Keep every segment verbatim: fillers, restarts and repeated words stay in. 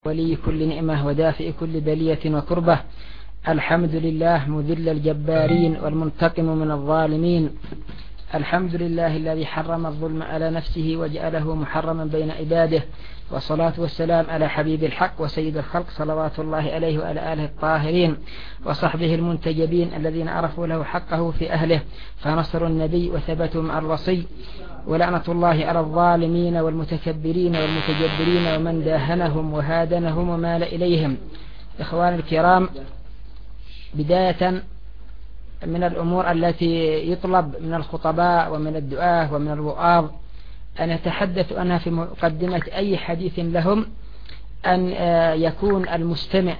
ولي كل نعمة ودافئ كل بلية وكربة. الحمد لله مذل الجبارين والمنتقم من الظالمين. الحمد لله الذي حرم الظلم على نفسه وجعله محرما بين عباده، والصلاة والسلام على حبيب الحق وسيد الخلق صلوات الله عليه وعلى آله الطاهرين وصحبه المنتجبين الذين عرفوا له حقه في أهله فنصروا النبي وثبتوا مع الرصي. ولعنة الله على الظالمين والمتكبرين والمتجبرين ومن داهنهم وهادنهم ومال إليهم. إخواني الكرام، بداية من الأمور التي يطلب من الخطباء ومن الدعاة ومن الوعاظ أن يتحدث عنها في مقدمة أي حديث لهم أن يكون المستمع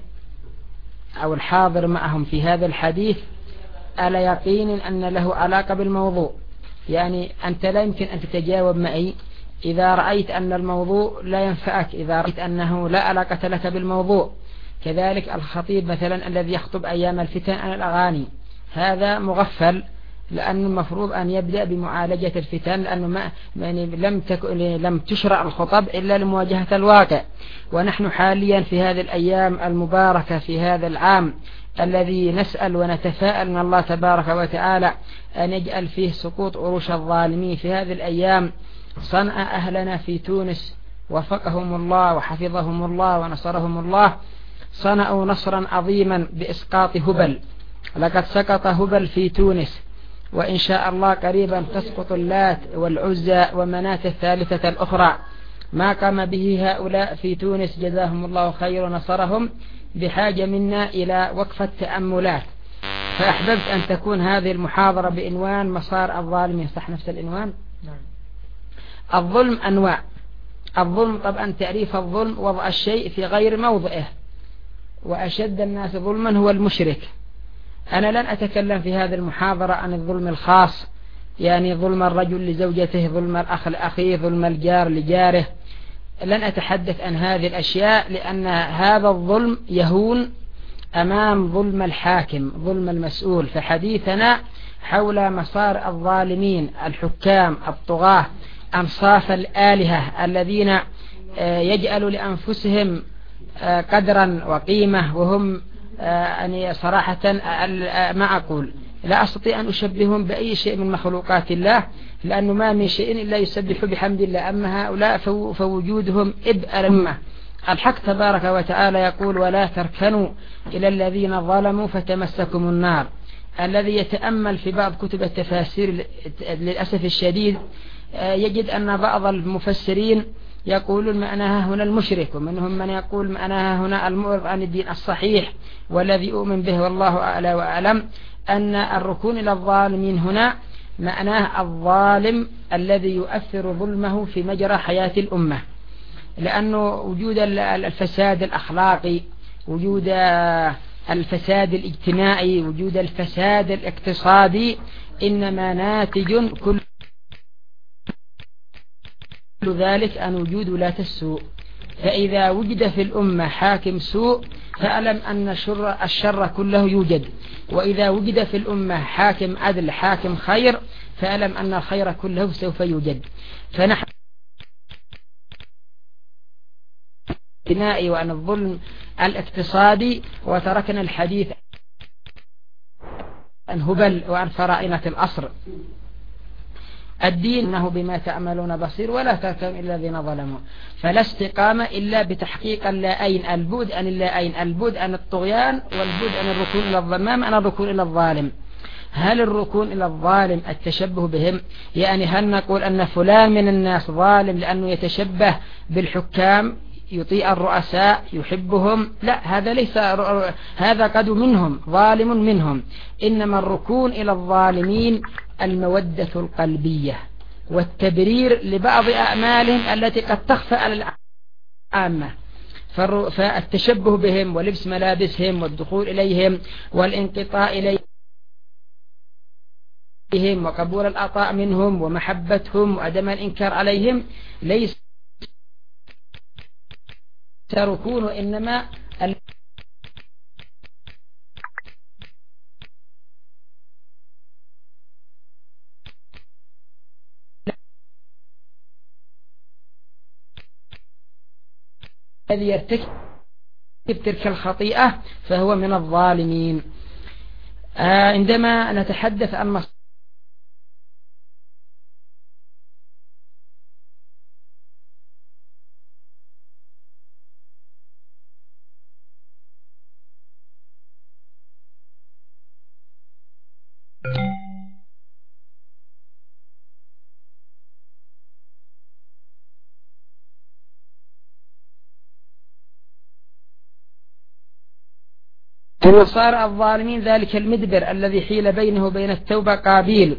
أو الحاضر معهم في هذا الحديث على يقين أن له علاقة بالموضوع. يعني أنت لا يمكن أن تتجاوب معي إذا رأيت أن الموضوع لا ينفعك، إذا رأيت أنه لا علاقة لك بالموضوع. كذلك الخطيب مثلا الذي يخطب أيام الفتن عن الأغاني، هذا مغفل، لأنه المفروض أن يبدأ بمعالجة الفتن، لأنه ما يعني لم تك... لم تشرع الخطب إلا لمواجهة الواقع. ونحن حاليا في هذه الأيام المباركة في هذا العام الذي نسأل ونتفاءل من الله تبارك وتعالى أن يجعل فيه سقوط عروش الظالمين. في هذه الأيام صنع أهلنا في تونس وفقهم الله وحفظهم الله ونصرهم الله، صنعوا نصرا عظيما بإسقاط هبل. لقد سقط هبل في تونس، وإن شاء الله قريبا تسقط اللات والعزى ومناة الثالثة الأخرى. ما قام به هؤلاء في تونس جزاهم الله خير ونصرهم بحاجة منا إلى وقفة تأملات. فأحببت أن تكون هذه المحاضرة بعنوان مسار الظالمين. صح نفس العنوان؟ نعم. الظلم أنواع. الظلم طبعا تعريف الظلم وضع الشيء في غير موضعه، وأشد الناس ظلما هو المشرك. أنا لن أتكلم في هذه المحاضرة عن الظلم الخاص، يعني ظلم الرجل لزوجته، ظلم الأخ لأخيه، ظلم الجار لجاره. لن أتحدث عن هذه الأشياء لأن هذا الظلم يهون أمام ظلم الحاكم، ظلم المسؤول. فحديثنا حول مسار الظالمين، الحكام، الطغاة، أنصاف الآلهة الذين يجعلوا لأنفسهم قدرا وقيمة، وهم يعني صراحة ما أقول لا أستطيع أن أشبههم بأي شيء من مخلوقات الله، لأنه ما من شيء إلا يسبح بحمد الله. أما هؤلاء فوجودهم إبئ الأمة. الحق تبارك وتعالى يقول: ولا تركنوا إلى الذين ظلموا فتمسكم النار. الذي يتأمل في بعض كتب التفاسير للأسف الشديد يجد أن بعض المفسرين يقولون معناها هنا المشرك، ومنهم من يقول معناها هنا المعرض عن الدين الصحيح والذي أؤمن به والله أعلى وأعلم أن الركون إلى الظالمين هنا معناه الظالم الذي يؤثر ظلمه في مجرى حياة الأمة، لأنه وجود الفساد الأخلاقي، وجود الفساد الاجتماعي، وجود الفساد الاقتصادي إنما ناتج كل ذلك عن وجود ولاة السوء. فإذا وجد في الأمة حاكم سوء فأعلم أن الشر, الشر كله يوجد، وإذا وجد في الأمة حاكم عدل، حاكم خير، فأعلم أن الخير كله سوف يوجد. فنحن وعن الظلم الاقتصادي، وتركنا الحديث عن هبل وعن فرائنة الأصر. الدين أنه بما تعملون بصير ولا تركن إلا الذين ظلموا. فلا استقامة إلا بتحقيق اللائين، البعد عن اللائين، البعد عن الطغيان والبعد عن الركون إلى الظلم. ما معنى الركون إلى الظالم؟ هل الركون إلى الظالم التشبه بهم؟ يعني هل نقول أن فلان من الناس ظالم لأنه يتشبه بالحكام، يطيع الرؤساء، يحبهم؟ لا، هذا ليس، هذا قد منهم ظالم منهم. إنما الركون إلى الظالمين المودة القلبية والتبرير لبعض أعمالهم التي قد تخفى على العامة. فالتشبه بهم ولبس ملابسهم والدخول إليهم والانقطاع إليهم وقبول العطاء منهم ومحبتهم وعدم الإنكار عليهم ليس ركون، إنما الذي يرتكب تلك الخطيئة فهو من الظالمين. آه عندما نتحدث عن مصر صار الظالمين ذلك المدبر الذي حيل بينه وبين التوبة قابيل.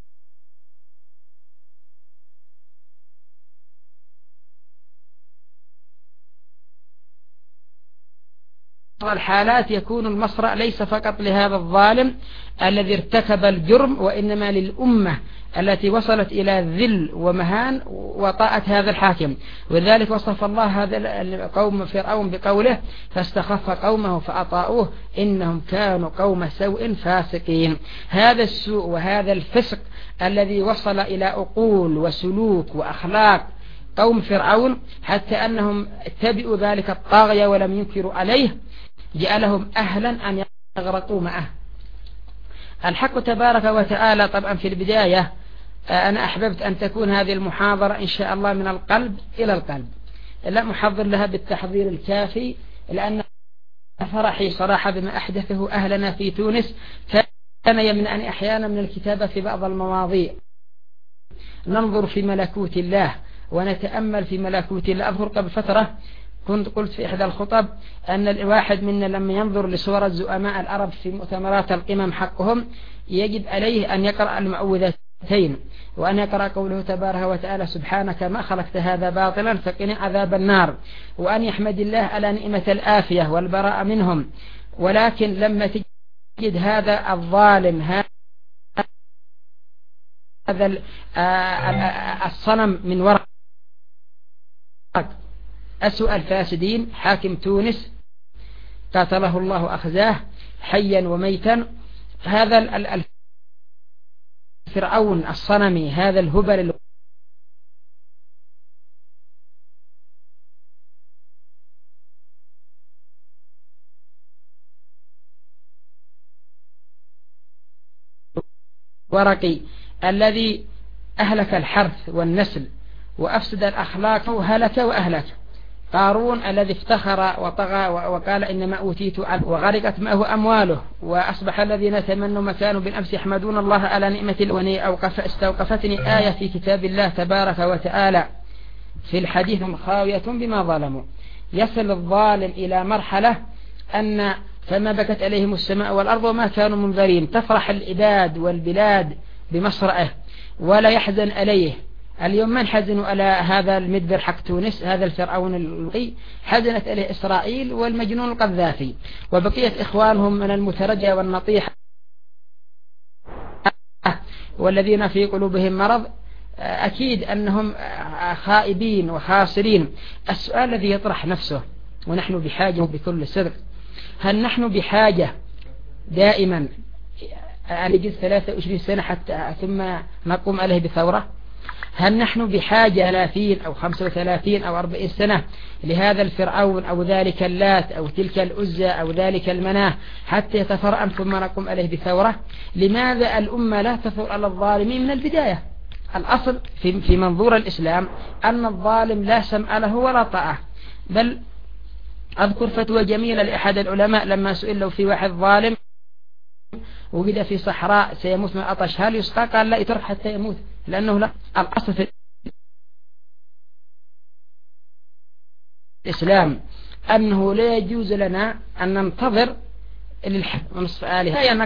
الحالات يكون المصرع ليس فقط لهذا الظالم الذي ارتكب الجرم، وإنما للأمة التي وصلت إلى ذل ومهان وطاعة هذا الحاكم. ولذلك وصف الله هذا القوم فرعون بقوله فاستخف قومه فأطاؤوه إنهم كانوا قوم سوء فاسقين. هذا السوء وهذا الفسق الذي وصل إلى عقول وسلوك وأخلاق قوم فرعون حتى أنهم اتبعوا ذلك الطاغية ولم ينكروا عليه جعلهم أهلا أن يغرقوا معه. الحق تبارك وتعالى طبعا في البداية أنا أحببت أن تكون هذه المحاضرة إن شاء الله من القلب إلى القلب، لا محضر لها بالتحضير الكافي، لأن فرحي صراحة بما أحدثه أهلنا في تونس كان يمنعني أحيانا من الكتابة في بعض المواضيع. ننظر في ملكوت الله ونتأمل في ملكوت الله. أذكر قبل فترة كنت قلت في إحدى الخطب أن الواحد منا لما ينظر لصور الزعماء العرب في مؤتمرات القمم حقهم يجب عليه أن يقرأ المعوذتين، وأن يقرأ قوله تبارك وتعالى سبحانك ما خلقت هذا باطلا فقنا عذاب النار، وأن يحمد الله على نعمة الآفية والبراءة منهم. ولكن لما تجد هذا الظالم هذا الصنم من ورق أسوأ الفاسدين حاكم تونس قاتله الله أخزاه حيا وميتا، هذا الفرعون الصنمي هذا الهبل الورقي الذي أهلك الحرث والنسل وأفسد الأخلاق وهلك وأهلك. قارون الذي افتخر وطغى وقال إنما أوتيت وغرقت معه أمواله، وأصبح الذين تمنوا مكانه بالأمس يحمدون الله على نعمة الوني أوقف استوقفتني آية في كتاب الله تبارك وتعالى في الحديث خاوية بما ظلموا. يصل الظالم إلى مرحلة أن فما بكت عليهم السماء والأرض وما كانوا منذرين، تفرح العباد والبلاد بمصرعه ولا يحزن عليه. اليوم من حزنوا على هذا المدبر حق تونس هذا الفرعون اللقي؟ حزنت عليه إسرائيل والمجنون القذافي وبقية إخوانهم من المترجع والنطيح والذين في قلوبهم مرض، أكيد أنهم خائبين وخاسرين. السؤال الذي يطرح نفسه ونحن بحاجة بكل صدق، هل نحن بحاجة دائما نجد ثلاثة وعشرين سنة حتى ثم نقوم عليه بثورة؟ هل نحن بحاجة ثلاثين أو خمسة وثلاثين أو أربعين سنة لهذا الفرعون أو ذلك اللات أو تلك الأزة أو ذلك المناه حتى يتفرأم ثم نقوم عليه بثورة؟ لماذا الأمة لا تثور على الظالمين من البداية؟ الأصل في, في منظور الإسلام أن الظالم لا سمع له ولا طاعة. بل أذكر فتوى جميلة لأحد العلماء لما سئل لو في واحد ظالم وجد في صحراء سيموت من عطش هل يسقى؟ قال لا، يترك حتى يموت، لأنه لا. الأصل في الإسلام أنه لا يجوز لنا أن ننتظر للحكم نصف آله هي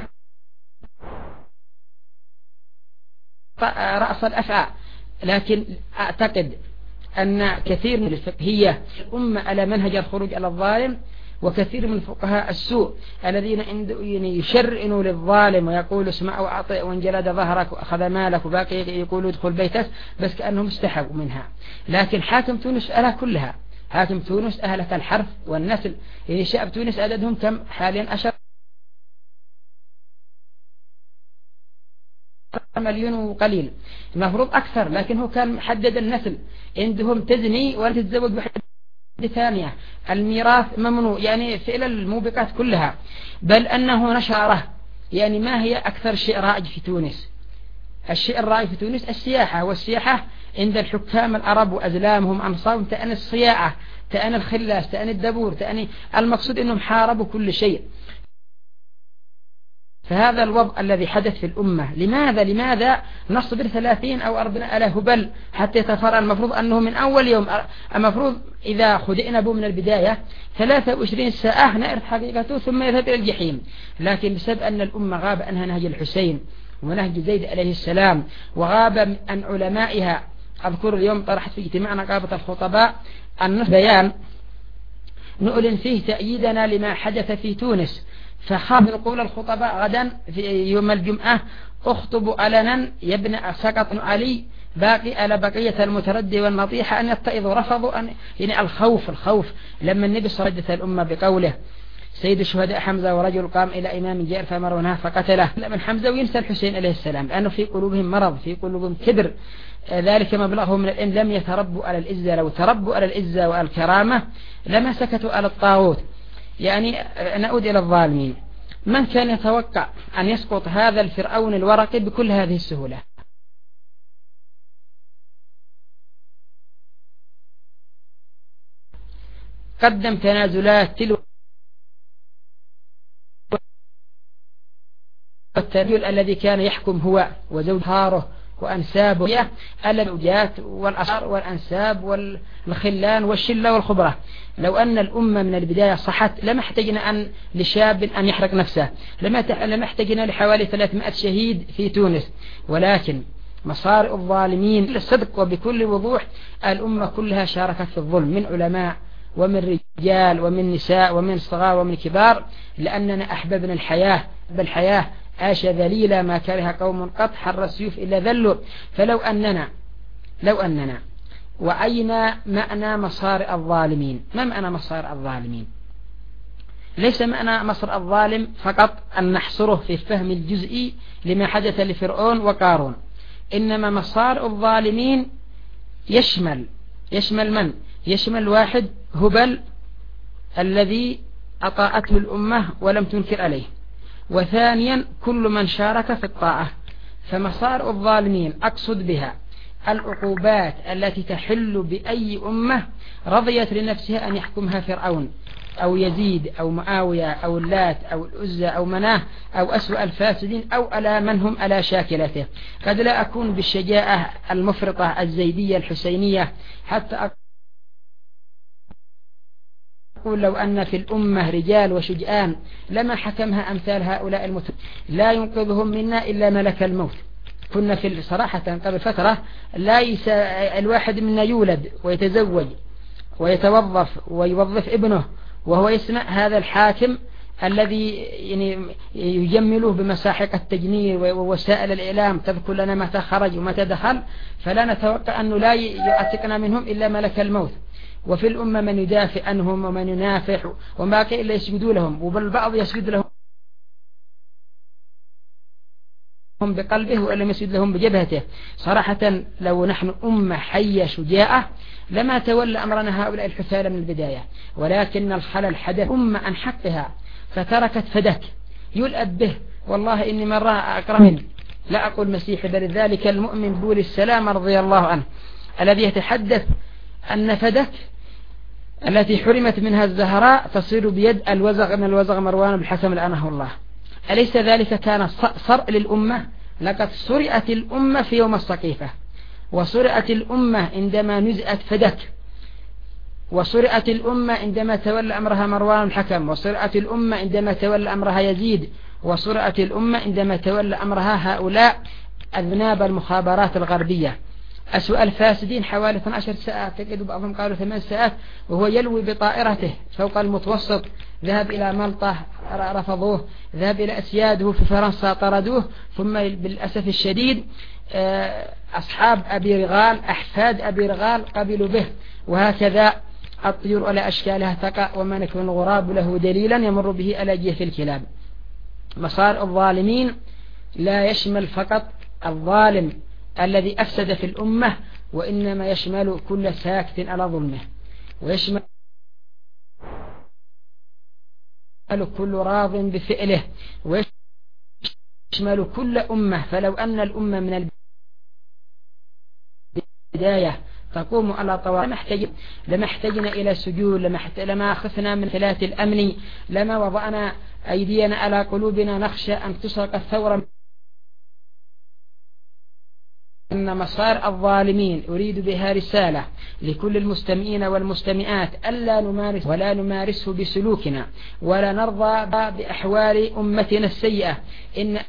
رأس الأفعى. لكن أعتقد أن كثير من الفقهية الأمة على منهج الخروج على الظالم، وكثير من فقهاء السوء الذين يشرئنوا للظالم ويقولوا اسمع وأعطي وإن جلد ظهرك وأخذ مالك وباقي يقولوا ادخل بيتك، بس كأنهم استحقوا منها. لكن حاكم تونس أهلها كلها، حاكم تونس أهلك الحرث والنسل. يعني شعب تونس عددهم كم حاليا؟ عشر مليون وقليل، المفروض أكثر، لكن هو كان محدد النسل. عندهم تزني ولا تتزوج واحد ثانية الميراث ممنوع، يعني فعل الموبقات كلها، بل أنه نشره. يعني ما هي أكثر شيء رائج في تونس؟ الشيء الرائج في تونس السياحة، والسياحة عند الحكام العرب وأزلامهم أنصارهم تأني الصياعة، تأني الخلاس، تأني الدبور، تأني المقصود أنهم حاربوا كل شيء. فهذا الوضع الذي حدث في الأمة. لماذا لماذا نصبر ثلاثين أو أربعين على هبل حتى يتفرع؟ المفروض أنه من أول يوم، المفروض إذا خدئنا به من البداية ثلاثة وعشرين ساعة نعرف حقيقته ثم يذهب إلى الجحيم. لكن بسبب أن الأمة غاب عنها نهج الحسين ونهج زيد عليه السلام، وغاب عن علمائها. أذكر اليوم طرحت في اجتماع نقابة الخطباء أن بيان نؤلن فيه تأييدنا لما حدث في تونس، فخاف نقول الخطباء غدا في يوم الجمعة اخطب علنا يا ابن سقط علي باقي على بقية المتردي والنطيحة أن يتئذوا. رفضوا أن يعني الخوف الخوف لما النبي صلى الله عليه وسلم الأمة بقوله سيد الشهداء حمزة ورجل قام إلى إمام جائر فمرونها فقتله. من حمزة وينسى الحسين عليه السلام لأنه في قلوبهم مرض، في قلوبهم كبر، ذلك مبلغهم من العلم. لم يتربوا على العزة، لو تربوا على العزة والكرامة لما سكتوا على الطاغوت. يعني نعود إلى الظالمين. من كان يتوقع أن يسقط هذا الفرعون الورقي بكل هذه السهولة؟ قدم تنازلات تلو الترجل الذي كان يحكم هو وزوجاره وأنسابه الأوجات والأصار والأنساب والخلان والشلة والخبرة. لو أن الأمة من البداية صحت لما احتجنا أن لشاب أن يحرق نفسه، لما احتجنا لحوالي ثلاثمائة شهيد في تونس. ولكن مصارع الظالمين بالصدق وبكل وضوح الأمة كلها شاركت في الظلم، من علماء ومن رجال ومن نساء ومن صغار ومن كبار، لأننا أحببنا الحياة. بالحياة عاش ذليلا ما كره قوم قط حر السيوف إلا ذلوا. فلو أننا لو أننا وعينا معنى مصارع الظالمين. ما معنى مصارع الظالمين؟ ليس معنى مصر الظالم فقط أن نحصره في الفهم الجزئي لما حدث لفرعون وقارون، إنما مصارع الظالمين يشمل يشمل من؟ يشمل واحد هبل الذي أطاعته الأمة ولم تنكر عليه، وثانيا كل من شارك في الطاعة. فمصارع الظالمين أقصد بها العقوبات التي تحل بأي أمة رضيت لنفسها أن يحكمها فرعون أو يزيد أو معاوية أو اللات أو العزى أو مناه أو أسوأ الفاسدين أو على من هم على شاكلته. قد لا أكون بالشجاعة المفرطة الزيدية الحسينية حتى أقول لو أن في الأمة رجال وشجعان لما حكمها أمثال هؤلاء المتوفين، لا ينقذهم منا إلا ملك الموت. كنا في صراحة قبل فترة لا يس... الواحد منا يولد ويتزوج ويتوظف ويوظف ابنه وهو يسمع هذا الحاكم الذي يعني يجمله بمساحق التجنير ووسائل الإعلام تذكر لنا متى خرج ومتى دخل، فلا نتوقع أنه لا يعتقنا منهم إلا ملك الموت. وفي الأمة من يدافع عنهم ومن ينافح وما كان إلا يسجدوا لهم، وبالبعض يسجد لهم بقلبه ولم يسجد لهم بجبهته. صراحة لو نحن أمة حية شجاعة لما تولى أمرنا هؤلاء الحثالة من البداية، ولكن الخلل حدث أمة عن حقها فتركت فدك يلأب به. والله إني مرة أكرم لا أقول مسيحي بل ذلك المؤمن بول السلام رضي الله عنه الذي يتحدث أن فدك التي حرمت منها الزهراء تصير بيد الوزغ من الوزغ مروان بالحسم لعنه الله. أليس ذلك كان صرء للأمة؟ لقد سرئت الأمة في يوم السقيفة، وسرئت الأمة عندما نزأت فدك، وسرئت الأمة عندما تولى أمرها مروان الحكم، وسرئت الأمة عندما تولى أمرها يزيد، وسرئت الأمة عندما تولى أمرها هؤلاء أذناب المخابرات الغربية. أسوأ الفاسدين حوالي اثنتي عشرة ساعة، تجد بعضهم قالوا ثمان ساعات، وهو يلوي بطائرته فوق المتوسط. ذهب إلى مالطا رفضوه، ذهب إلى أسياده في فرنسا طردوه، ثم بالأسف الشديد أصحاب أبي رغال أحفاد أبي رغال قبلوا به. وهكذا الطيور على أشكالها تقع، وما نكون الغراب له دليلا يمر به على جيف الكلاب. مصار الظالمين لا يشمل فقط الظالم الذي أفسد في الأمة، وإنما يشمل كل ساكت على ظلمه، ويشمل كل راض بفعله ويشمل كل أمة. فلو أن الأمة من البداية تقوم على طوال لما احتجنا إلى سجود، لما خفنا من ثلاث الأمن، لما وضعنا أيدينا على قلوبنا نخشى أن تسرق الثورة. أن مسار الظالمين أريد بها رسالة لكل المستمعين والمستمعات ألا نمارس ولا نمارسه بسلوكنا، ولا نرضى بأحوال أمتنا السيئة. إن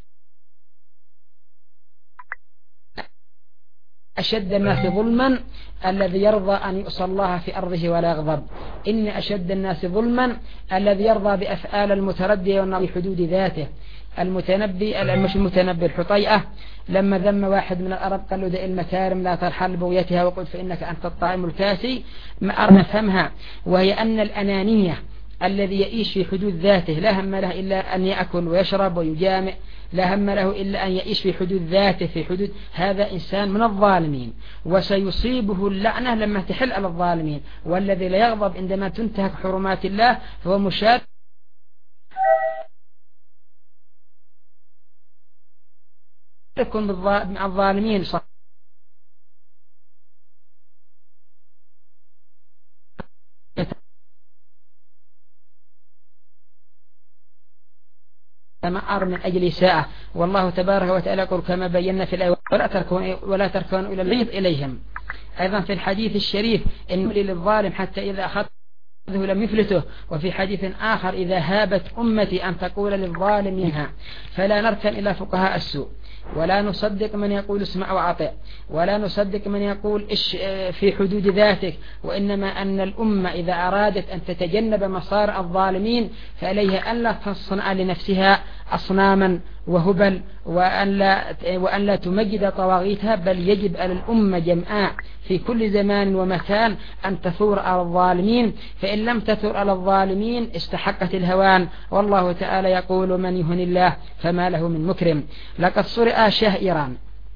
أشد الناس ظلما الذي يرضى أن يعصى الله في أرضه ولا يغضب. إن أشد الناس ظلما الذي يرضى بأفعال المتردية والنار في حدود ذاته. المتنبي مش المتنبي الحطيئة لما ذم واحد من العرب قال له: دع المكارم لا ترحل بغيتها وقل فإنك أنت الطاعم الكاسي. ما أرنا فهمها، وهي أن الأنانية الذي يعيش في حدود ذاته لا هم له إلا أن يأكل ويشرب ويجامع، لا هم له إلا أن يعيش في حدود ذاته في حدود، هذا إنسان من الظالمين، وسيصيبه اللعنة لما تحل على الظالمين. والذي لا يغضب عندما تنتهك حرمات الله فهو مشارك مع الظالمين. تمعر من أجل ساعة، والله تبارك وتعالى يقول كما بينا في الآية: ولا تركون ولا تركون إلى الغيظ إليهم. أيضا في الحديث الشريف: إن للظالم حتى إذا أخذته لم يفلته. وفي حديث آخر: إذا هابت أمتي أن تقول للظالم منها. فلا نركن إلى فقهاء السوء، ولا نصدق من يقول اسمع وأطع، ولا نصدق من يقول إش في حدود ذاتك، وإنما أن الأمة إذا أرادت أن تتجنب مسار الظالمين فعليها أن لا تصنع لنفسها أصناما وهبل، وأن لا, وأن لا تمجد طواغيتها، بل يجب على الأمة جمعاء في كل زمان ومكان أن تثور على الظالمين. فإن لم تثور على الظالمين استحقت الهوان. والله تعالى يقول: من يهن الله فما له من مكرم. لقد سرق شاه إيران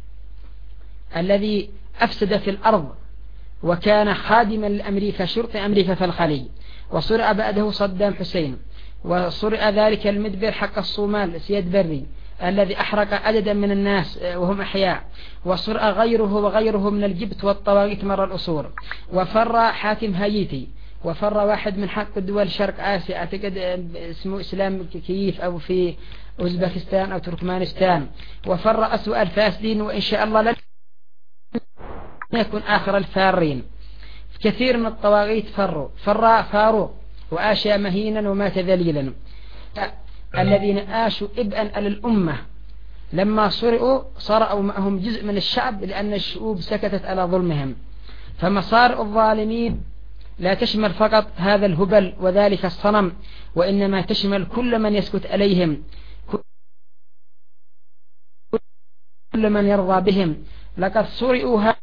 الذي أفسد في الأرض وكان خادما لأمريكا، شرطة أمريكا في الخليج، وسرق بعده صدام حسين، وسرق ذلك المدبر حق الصومال سيد بري الذي أحرق عددا من الناس وهم أحياء، وسرق غيره وغيره من الجبت والطواغيت مر الأصول، وفر حاكم هايتي، وفر واحد من حق الدول شرق آسيا أعتقد اسمه إسلام كييف أو في أوزبكستان أو تركمانستان، وفر أسوأ الفاسدين، وإن شاء الله لن يكون آخر الفارين. كثير من الطواغيت فروا، فر فاروق وآشى مهينا ومات ذليلا. الذين آشوا إبئا على الأمة لما سرقوا صرعوا معهم جزء من الشعب، لأن الشعوب سكتت على ظلمهم. فمصار الظالمين لا تشمل فقط هذا الهبل وذلك الصنم، وإنما تشمل كل من يسكت عليهم، كل من يرضى بهم. لقد سرقوا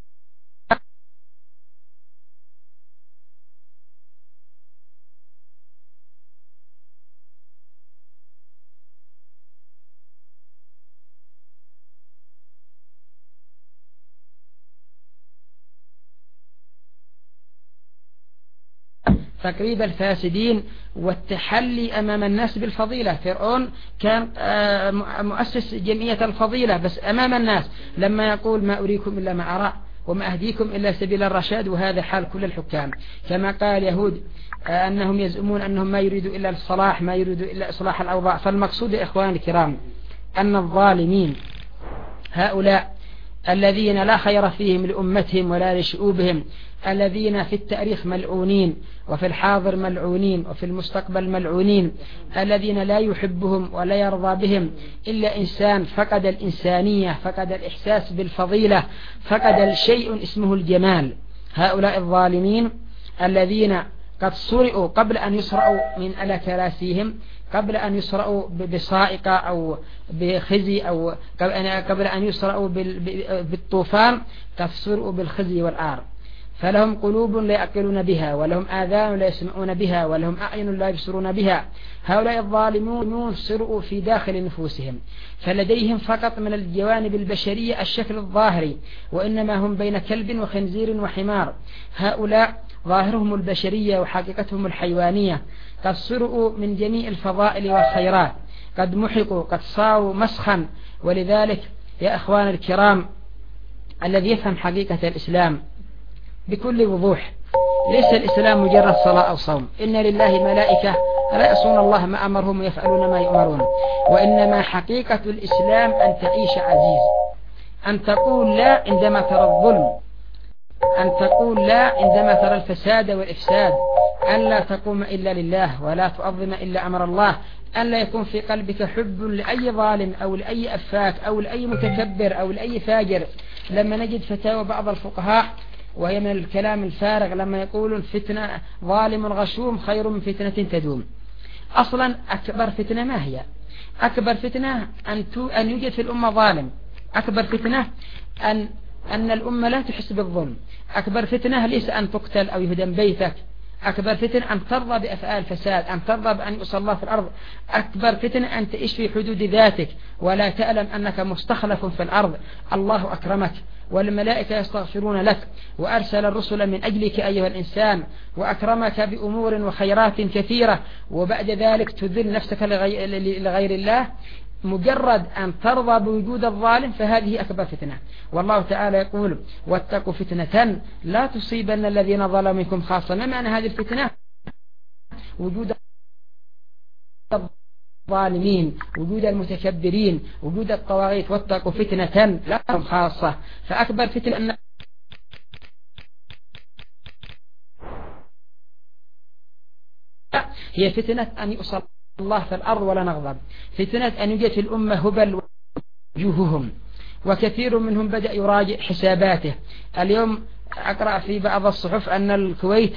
تقريب الفاسدين والتحلي أمام الناس بالفضيلة. فرعون كان مؤسس جمعية الفضيلة بس أمام الناس، لما يقول: ما أريكم إلا ما أرى وما أهديكم إلا سبيل الرشاد. وهذا حال كل الحكام، كما قال يهود أنهم يزعمون أنهم ما يريدوا إلا الصلاح، ما يريدوا إلا إصلاح الأوضاع. فالمقصود يا إخواني الكرام أن الظالمين هؤلاء الذين لا خير فيهم لأمتهم ولا لشعوبهم، الذين في التاريخ ملعونين وفي الحاضر ملعونين وفي المستقبل ملعونين، الذين لا يحبهم ولا يرضى بهم إلا إنسان فقد الإنسانية، فقد الإحساس بالفضيلة، فقد الشيء اسمه الجمال. هؤلاء الظالمين الذين قد سرقوا قبل أن يسرعوا من على كراسيهم، قبل أن يسرعوا بصائقة أو بخزي، أو قبل أن يسرعوا بالطوفان، قد سرقوا بالخزي والعار. فلهم قلوب لا يعقلون بها، ولهم آذان لا يسمعون بها، ولهم أعين لا يبصرون بها. هؤلاء الظالمون سرقوا في داخل نفوسهم، فلديهم فقط من الجوانب البشرية الشكل الظاهري، وإنما هم بين كلب وخنزير وحمار. هؤلاء ظاهرهم البشرية وحقيقتهم الحيوانية، قد سرقوا من جميع الفضائل والخيرات، قد محقوا، قد صاروا مسخا. ولذلك يا أخوان الكرام، الذي يفهم حقيقة الإسلام بكل وضوح، ليس الإسلام مجرد صلاة أو صوم، إن لله ملائكة لا يعصون الله ما أمرهم ويفعلون ما يؤمرون، وإنما حقيقة الإسلام أن تعيش عزيز، أن تقول لا عندما ترى الظلم، أن تقول لا عندما ترى الفساد والإفساد، أن لا تقوم إلا لله ولا تؤظم إلا أمر الله، أن لا يكون في قلبك حب لأي ظالم أو لأي أفاك أو لأي متكبر أو لأي فاجر. لما نجد فتاوى بعض الفقهاء وهي من الكلام الفارغ لما يقولون فتنة ظالم غشوم خير من فتنة تدوم. أصلا أكبر فتنة ما هي؟ أكبر فتنة أن أن يوجد في الأمة ظالم، أكبر فتنة أن أن الأمة لا تحس بالظلم، أكبر فتنة ليس أن تقتل أو يهدم بيتك، أكبر فتنة أن ترضى بأفعال فساد، أن ترضى بأن يؤصى الله في الأرض، أكبر فتنة أن تعيش في حدود ذاتك ولا تعلم أنك مستخلف في الأرض. الله أكرمك والملائكة يستغفرون لك وأرسل الرسل من أجلك أيها الإنسان، وأكرمك بأمور وخيرات كثيرة، وبعد ذلك تذل نفسك لغير الله. مجرد أن ترضى بوجود الظالم فهذه أكبر فتنة. والله تعالى يقول واتقوا فتنة لا تصيبن الذين ظلموا منكم خاصة. ما معنى هذه الفتنة؟ وجود الظالمين، وجود المتكبرين، وجود الطواغيت. واتقوا فتنة لا تصيبن خاصة. فأكبر فتنة أن هي فتنة أن يؤصل الله في الأرض ولا نغضب، فتنة أن يوجد في الأمة هبل وجوههم، وكثير منهم بدأ يراجع حساباته. اليوم أقرأ في بعض الصحف أن الكويت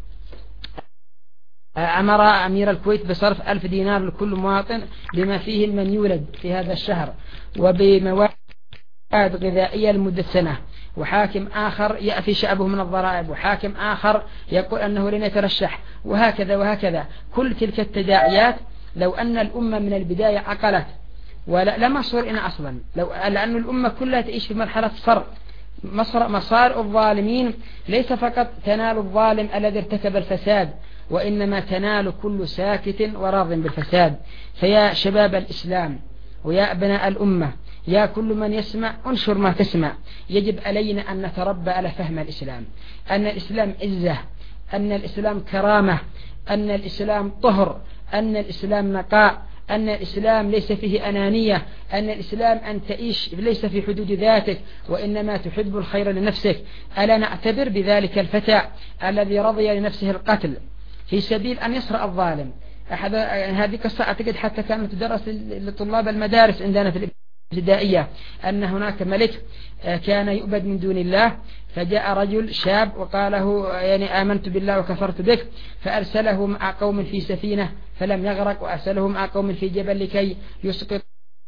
أمر أمير الكويت بصرف ألف دينار لكل مواطن لما فيه من يولد في هذا الشهر، وبمواد غذائية لمدة سنة. وحاكم آخر يأفي شعبه من الضرائب، وحاكم آخر يقول أنه لن يترشح، وهكذا وهكذا. كل تلك التداعيات لو أن الأمة من البداية عقلت ولما صور إن أصلا، لو لأن الأمة كلها تعيش في مرحلة صر مصار الظالمين، ليس فقط تنال الظالم الذي ارتكب الفساد، وإنما تنال كل ساكت وراض بالفساد. فيا شباب الإسلام ويا أبناء الأمة، يا كل من يسمع انشر ما تسمع. يجب علينا أن نتربى على فهم الإسلام، أن الإسلام عزة، أن الإسلام كرامة، أن الإسلام طهر، أن الإسلام نقاء، أن الإسلام ليس فيه أنانية، أن الإسلام أن تعيش ليس في حدود ذاتك وإنما تحب الخير لنفسك. ألا نعتبر بذلك الفتى الذي رضي لنفسه القتل في سبيل أن يسرع الظالم. أحد هذه قصة أعتقد حتى كانت تدرس لطلاب المدارس عندنا في الابتدائية، أن هناك ملك كان يؤبد من دون الله، فجاء رجل شاب وقال له يعني آمنت بالله وكفرت بك، فأرسله مع قوم في سفينة فلم يغرق، وأرسله مع قوم في جبل لكي يسقط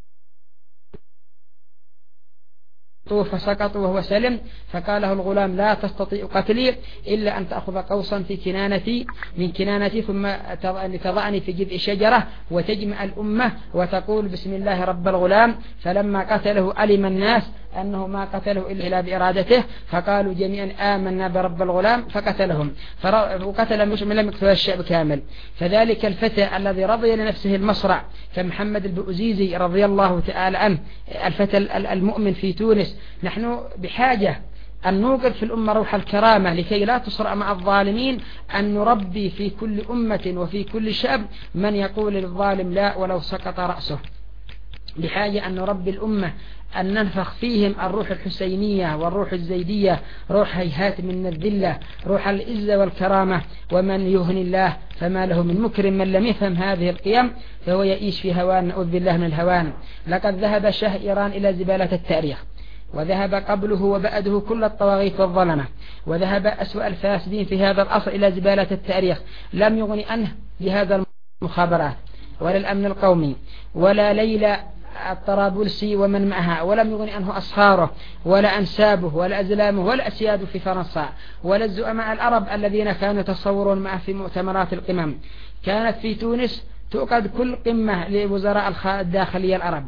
فسقطوا وهو سلم. فقال له الغلام لا تستطيع قتلي إلا أن تأخذ قوسا في كنانتي من كنانتي ثم تضعني في جذع شجرة وتجمع الأمة وتقول بسم الله رب الغلام. فلما قتله علم الناس أنه ما قتله إلا بإرادته، فقالوا جميعا آمنا برب الغلام فقتلهم، وقتل مش من لم يقتل الشعب كامل. فذلك الفتى الذي رضي لنفسه المصرع كمحمد البؤزيزي رضي الله تعالى عنه، الفتى المؤمن في تونس. نحن بحاجة أن نوقظ في الأمة روح الكرامة لكي لا تصرع مع الظالمين، أن نربي في كل أمة وفي كل شعب من يقول للظالم لا ولو سقط رأسه. بحاجة أن نربي الأمة أن ننفخ فيهم الروح الحسينية والروح الزيدية، روح هيهات من الذلة، روح العزة والكرامة. ومن يهن الله فما له من مكرم. من لم يفهم هذه القيم فهو يعيش في هوان، نعوذ بالله من الهوان. لقد ذهب شاه إيران إلى زبالة التاريخ، وذهب قبله وبعده كل الطواغيت والظلمة، وذهب أسوأ الفاسدين في هذا العصر إلى زبالة التاريخ. لم يغني عنه بهذا المخابرات ولا الأمن القومي ولا ليلى الطرابلسي ومن معها، ولم يغني عنه أصهاره ولا أنسابه ولا أزلامه ولا أسياده في فرنسا ولا الزعماء العرب الذين كانوا يتصورون معه في مؤتمرات القمم. كانت في تونس تؤقد كل قمة لوزراء الداخلية العرب،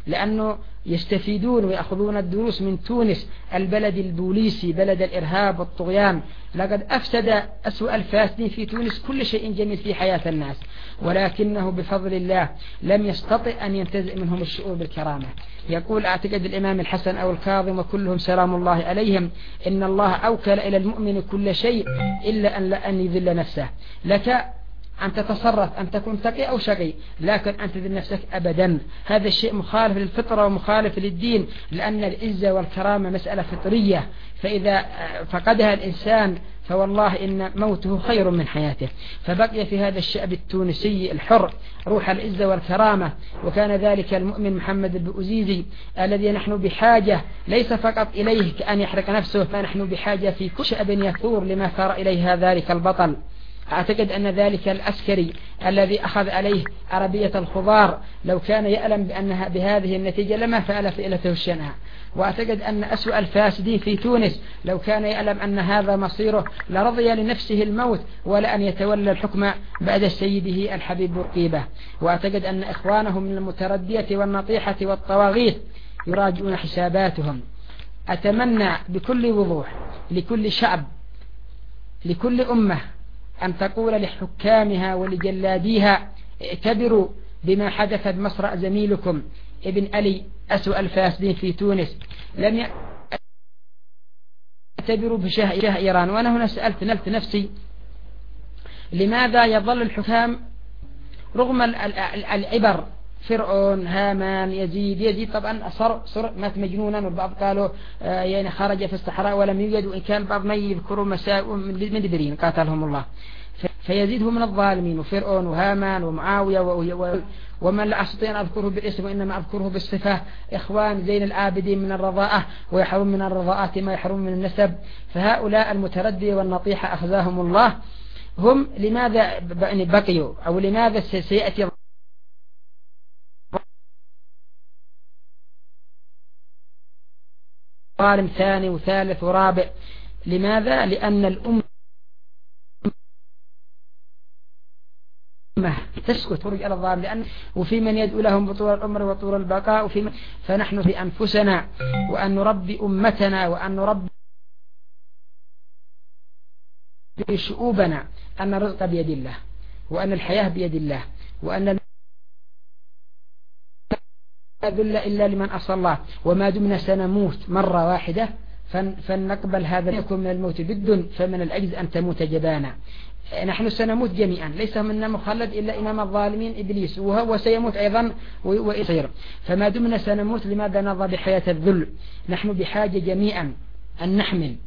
لأنه يستفيدون ويأخذون الدروس من تونس البلد البوليسي، بلد الإرهاب والطغيان. لقد أفسد أسوأ الفاسدين في تونس كل شيء جميل في حياة الناس، ولكنه بفضل الله لم يستطع أن ينتزع منهم الشعور بالكرامة. يقول أعتقد الإمام الحسن أو الكاظم وكلهم سلام الله عليهم: إن الله أوكل إلى المؤمن كل شيء إلا أن لا أن يذل نفسه. لك أن تتصرف أن تكون تقي أو شقي، لكن أن تذل نفسك أبدا. هذا الشيء مخالف للفطرة ومخالف للدين، لأن العزة والكرامة مسألة فطرية، فإذا فقدها الإنسان فوالله إن موته خير من حياته. فبقي في هذا الشعب التونسي الحر روح العزة والكرامة، وكان ذلك المؤمن محمد البؤزيزي الذي نحن بحاجة ليس فقط إليه كأن يحرق نفسه، فنحن بحاجة في كل شعب يثور لما ثار إليها ذلك البطل. أعتقد أن ذلك العسكري الذي أخذ عليه عربية الخضار لو كان يعلم بأنها بهذه النتيجة لما فعل فعلته الشنعاء. وأعتقد أن أسوأ الفاسدين في تونس لو كان يعلم أن هذا مصيره لرضي لنفسه الموت ولا أن يتولى الحكم بعد سيده الحبيب بورقيبة. وأعتقد أن إخوانهم من المتردية والنطيحة والطواغيت يراجعون حساباتهم. أتمنى بكل وضوح لكل شعب لكل أمة أن تقول لحكامها ولجلاديها: اعتبروا بما حدث بمصرع زميلكم ابن علي أسوأ الفاسدين في تونس، لم يعتبروا بشه إيران. وأنا هنا سألت نفسي لماذا يظل الحكام رغم العبر فرعون هامان يزيد يزيد طبعا صار صار مات مجنونا، والبعض قالوا آه يعني خرج في الصحراء ولم يوجد، وإن كان البعض ما يذكروا مساء من دبرين قاتلهم الله. فيزيد هو من الظالمين، وفرعون وهامان ومعاوية ومن لا أستطيع أن أذكره بالاسم وإنما أذكره بالصفة: إخوان زين العابدين من الرضاءة، ويحرم من الرضاءات ما يحرم من النسب. فهؤلاء المتردي والنطيحة أخذاهم الله هم لماذا بقيوا، أو لماذا سيأتي ظالم ثاني وثالث ورابع؟ لماذا؟ لأن الأمة تسكت ترجع على الظالم، لأن وفي من يدعو لهم بطول العمر وطول البقاء، وفي من فنحن بأنفسنا وأن نربي أمتنا وأن نربي شعوبنا أن الرزق بيد الله، وأن الحياة بيد الله، وأن لا ذل إلا لمن أصى الله. وما دمنا سنموت مرة واحدة فلنقبل هذا يكون من الموت بد، فمن العجز أن تموت جبانا. نحن سنموت جميعا، ليس منا مخلد إلا إمام الظالمين إبليس، وهو سيموت أيضا ويصير. فما دمنا سنموت لماذا نرضى بحياة الذل؟ نحن بحاجة جميعا أن نحمل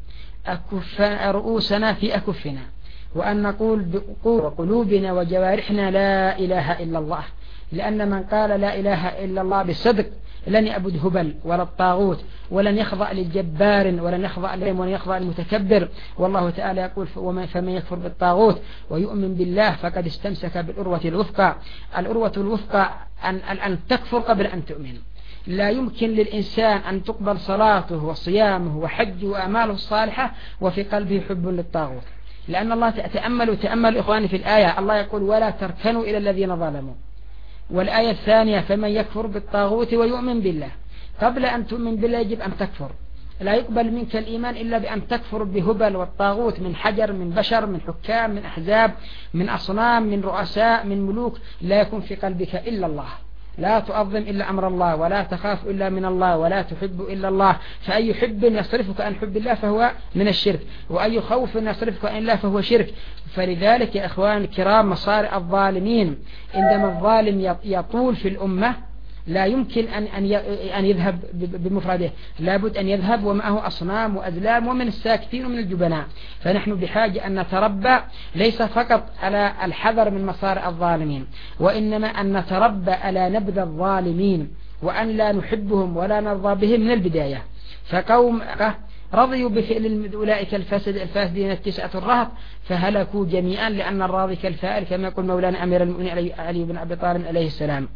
أكف رؤوسنا في أكفنا، وأن نقول بقلوبنا وجوارحنا: لا إله إلا الله. لأن من قال لا إله إلا الله بالصدق لن يعبد هبل ولا الطاغوت، ولن يخضع للجبار، ولن يخضع لهم، ولن يخضع للمتكبر. والله تعالى يقول: فمن يكفر بالطاغوت ويؤمن بالله فقد استمسك بالعروة الوثقى. العروة الوثقى أن, أن تكفر قبل أن تؤمن. لا يمكن للإنسان أن تقبل صلاته وصيامه وحجه وأعماله الصالحة وفي قلبه حب للطاغوت، لأن الله تأملوا تأملوا إخواني في الآية، الله يقول: ولا تركنوا إلى الذين ظلموا. والآية الثانية: فمن يكفر بالطاغوت ويؤمن بالله. قبل أن تؤمن بالله يجب أن تكفر. لا يقبل منك الإيمان إلا بأن تكفر بهبل والطاغوت من حجر، من بشر، من حكام، من أحزاب، من أصنام، من رؤساء، من ملوك. لا يكون في قلبك إلا الله. لا تعظم إلا أمر الله، ولا تخاف إلا من الله، ولا تحب إلا الله. فأي حب يصرفك عن حب الله فهو من الشرك، وأي خوف يصرفك عن الله فهو شرك. فلذلك يا إخوان الكرام مصارع الظالمين عندما الظالم يطول في الأمة لا يمكن أن أن يذهب بمفرده، لابد أن يذهب ومعه أصنام وأزلام ومن الساكتين ومن الجبناء. فنحن بحاجة أن نتربى ليس فقط على الحذر من مصارع الظالمين، وإنما أن نتربى على نبذ الظالمين، وأن لا نحبهم ولا نرضى بهم من البداية. فقوم رضيوا بفعل أولئك الفاسد الفاسدين التسعة الرهط فهلكوا جميعا، لأن الراضي كالفاعل كما يقول مولانا أمير المؤمنين علي بن أبي طالب عليه السلام: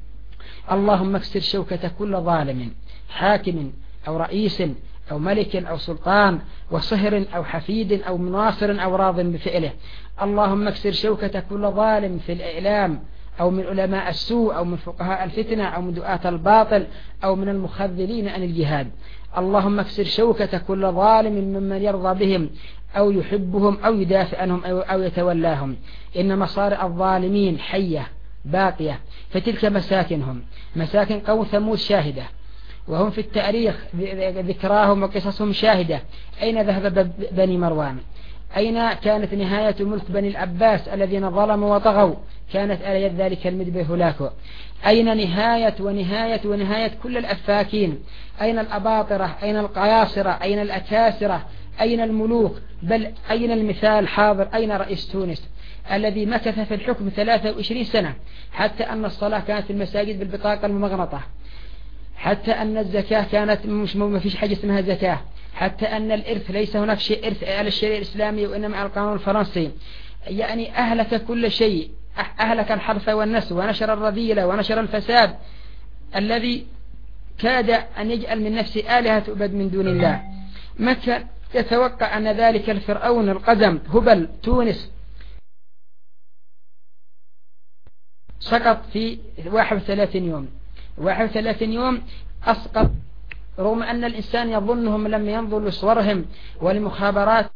اللهم اكسر شوكة كل ظالم حاكم أو رئيس أو ملك أو سلطان وصهر أو حفيد أو مناصر أو راض بفعله. اللهم اكسر شوكة كل ظالم في الإعلام أو من علماء السوء أو من فقهاء الفتنة أو من دعاة الباطل أو من المخذلين عن الجهاد. اللهم اكسر شوكة كل ظالم ممن يرضى بهم أو يحبهم أو يدافع عنهم أو يتولاهم. إن مصارع الظالمين حية باقية، فتلك مساكنهم مساكن قوم ثمود شاهدة، وهم في التاريخ ذكراهم وقصصهم شاهدة. أين ذهب بني مروان؟ أين كانت نهاية ملك بني العباس الذين ظلموا وطغوا؟ كانت على يد ذلك المدبر هلاكو. أين نهاية ونهاية ونهاية كل الأفاكين؟ أين الأباطرة؟ أين القياصرة؟ أين الأكاسرة؟ أين الملوك؟ بل أين المثال حاضر؟ أين رئيس تونس الذي مكث في الحكم ثلاثة وعشرين سنة، حتى أن الصلاة كانت في المساجد بالبطاقة الممغنطة، حتى أن الزكاة كانت مش ما فيش حاجة اسمها زكاة، حتى أن الإرث ليس هناك شيء إرث على الشريعة الإسلامية وإنما على القانون الفرنسي. يعني أهلك كل شيء، أهلك الحرث والنسل ونشر الرذيلة ونشر الفساد الذي كاد أن يجعل من نفسه آلهة تعبد من دون الله. متى يتوقع أن ذلك الفرعون القزم هبل تونس سقط في واحد وثلاثين يوم؟ واحد وثلاثين يوم أسقط، رغم أن الإنسان يظنهم لما ينظر لصورهم والمخابرات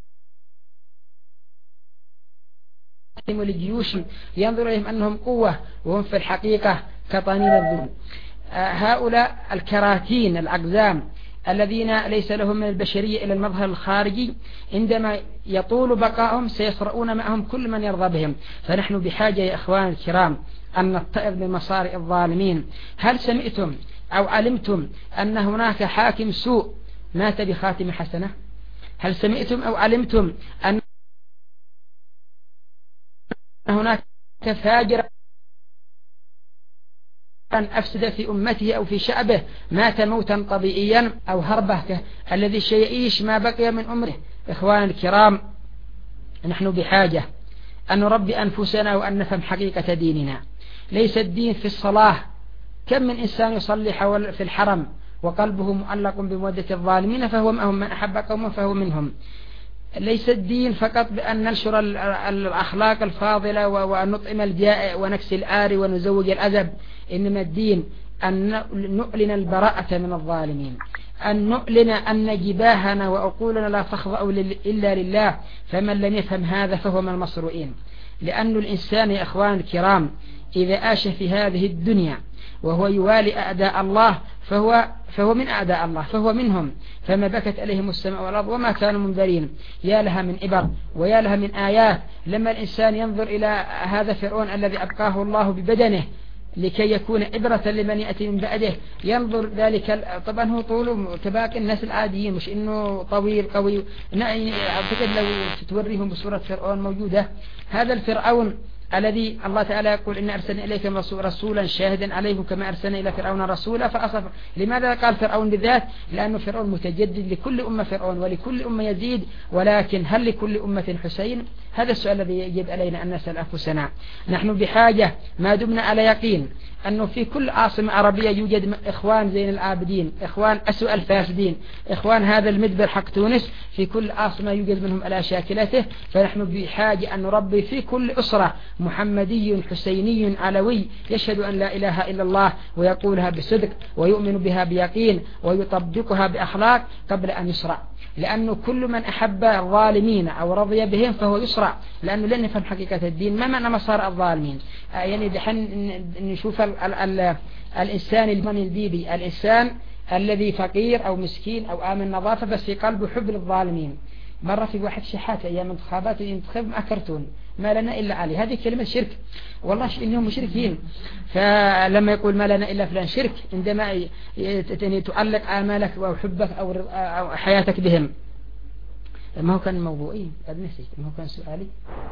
والجيوش ينظر إليهم أنهم قوة، وهم في الحقيقة كطانين الظلم. هؤلاء الكراتين الأقزام الذين ليس لهم من البشرية إلى المظهر الخارجي، عندما يطول بقائهم سيسرؤون معهم كل من يرضى بهم. فنحن بحاجة يا إخوان الكرام أن نتعظ بمصارع الظالمين. هل سمعتم أو علمتم أن هناك حاكم سوء مات بخاتم حسنة؟ هل سمعتم أو علمتم أن هناك فاجر أن أفسد في أمته أو في شعبه مات موتا طبيعيا أو هربه الذي سيعيش ما بقي من عمره؟ إخوان الكرام، نحن بحاجة أن نربي أنفسنا وأن نفهم حقيقة ديننا. ليس الدين في الصلاة. كم من إنسان يصلي حول في الحرم وقلبه معلق بمودة الظالمين فهو معهم، من أحب قوما فهو منهم. ليس الدين فقط بأن ننشر الأخلاق الفاضلة وأن نطعم الجائع ونكسي العاري ونزوج الأدب، إنما الدين أن نعلن البراءة من الظالمين، أن نعلن أن جباهنا وعقولنا لا تخضع إلا لله. فمن لم يفهم هذا فهو من المصروئين. لأن الإنسان يا إخوان الكرام إذا عاش في هذه الدنيا وهو يوالي أعداء الله فهو, فهو من أعداء الله، فهو منهم. فما بكت عليهم السماء والأرض وما كانوا منذرين. يا لها من عبر ويا لها من آيات لما الإنسان ينظر إلى هذا فرعون الذي أبقاه الله ببدنه لكي يكون عبرة لمن يأتي من بعده. ينظر ذلك، طبعا هو طوله كباقي الناس العاديين، مش إنه طويل قوي. أعتقد لو توريهم بصورة فرعون موجودة. هذا الفرعون الذي الله تعالى يقول إن أرسلنا إليكم رسولا شاهدا عليكم كما أرسلنا إلى فرعون رسولا فأصف. لماذا قال فرعون بالذات؟ لأنه فرعون متجدد، لكل أمة فرعون ولكل أمة يزيد، ولكن هل لكل أمة حسين؟ هذا السؤال الذي يجب علينا أن نسأل أنفسنا. نحن بحاجة ما دمنا على يقين أنه في كل عاصمة عربية يوجد إخوان زين العابدين، إخوان أسوأ الفاسدين، إخوان هذا المدبر حق تونس، في كل عاصمة يوجد منهم على شاكلته. فنحن بحاجة أن نربي في كل أسرة محمدي حسيني علوي يشهد أن لا إله إلا الله ويقولها بصدق ويؤمن بها بيقين ويطبقها بأخلاق قبل أن يسرع. لأنه كل من أحب الظالمين أو رضي بهم فهو يسرع، لأنه لن يفهم حقيقة الدين. ما معنى مصار الظالمين؟ يعني دحين نشوف ال ال ال الإنسان المن البيبي، الإنسان الذي فقير أو مسكين أو آمن نظافة بس في قلبه حب للظالمين. مرة في واحد شحات أيام انتخابات ينتخب مع كرتون ما لنا إلا علي، هذه كلمة شرك، والله إنهم مشركين. فلما يقول ما لنا إلا فلان شرك، عندما تعلق آمالك أو حبك أو حياتك بهم. ما هو كان موضوعي قد نسيت، ما هو كان سؤالي.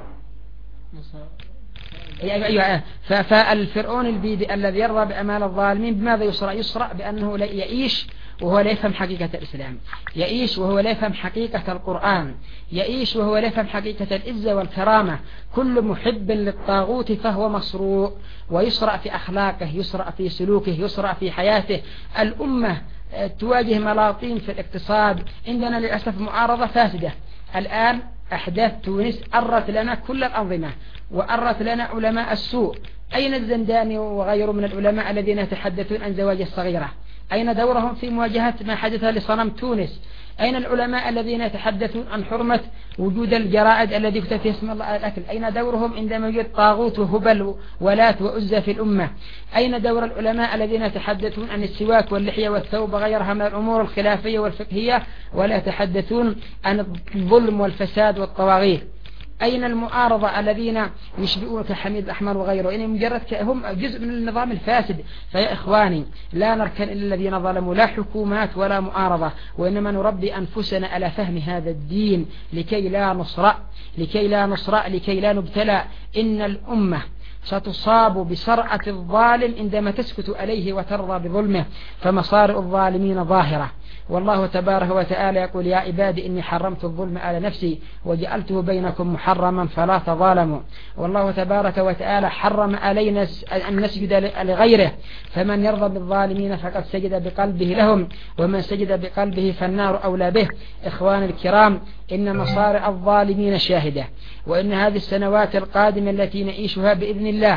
أيوة. فالفرعون البيدي الذي يرضى بأمال الظالمين بماذا يسرع؟ يسرع بأنه يعيش وهو لا يفهم حقيقة الإسلام، يعيش وهو لا يفهم حقيقة القرآن، يعيش وهو لا يفهم حقيقة العزة والكرامة. كل محب للطاغوت فهو مصروع، ويسرع في أخلاقه، يسرع في سلوكه، يسرع في حياته. الأمة تواجه ملاطين في الاقتصاد، عندنا للأسف معارضة فاسدة. الآن أحداث تونس أرت لنا كل الأنظمة وأرت لنا علماء السوء أين الزنداني وغيره من العلماء الذين يتحدثون عن زواج الصغيرة؟ أين دورهم في مواجهة ما حدث لصنم تونس؟ أين العلماء الذين يتحدثون عن حرمة وجود الجرائد الذي يكتب فيه اسم الله الأكل؟ أين دورهم عندما يوجد طاغوت وهبل ولات وعزى في الأمة؟ أين دور العلماء الذين يتحدثون عن السواك واللحية والثوب وغيرها من الأمور الخلافية والفقهية ولا يتحدثون عن الظلم والفساد والطواغيت؟ أين المعارضة الذين يشبهون كحميد الأحمر وغيره؟ يعني مجرد هم جزء من النظام الفاسد. فيا إخواني لا نركن إلا الذين ظلموا، لا حكومات ولا معارضة، وإنما نربي أنفسنا على فهم هذا الدين لكي لا نصرأ لكي لا نصرأ لكي لا نبتلى. إن الأمة ستصاب بسرعة الظالم عندما تسكت عليه وترضى بظلمه، فمصارع الظالمين ظاهرة. والله تبارك وتعالى يقول يا عبادي إني حرمت الظلم على نفسي وجعلته بينكم محرما فلا تظالموا. والله تبارك وتعالى حرم علينا أن نسجد لغيره، فمن يرضى بالظالمين فقد سجد بقلبه لهم، ومن سجد بقلبه فالنار أولى به. إخواني الكرام، إن مصارع الظالمين شاهدة، وإن هذه السنوات القادمة التي نعيشها بإذن الله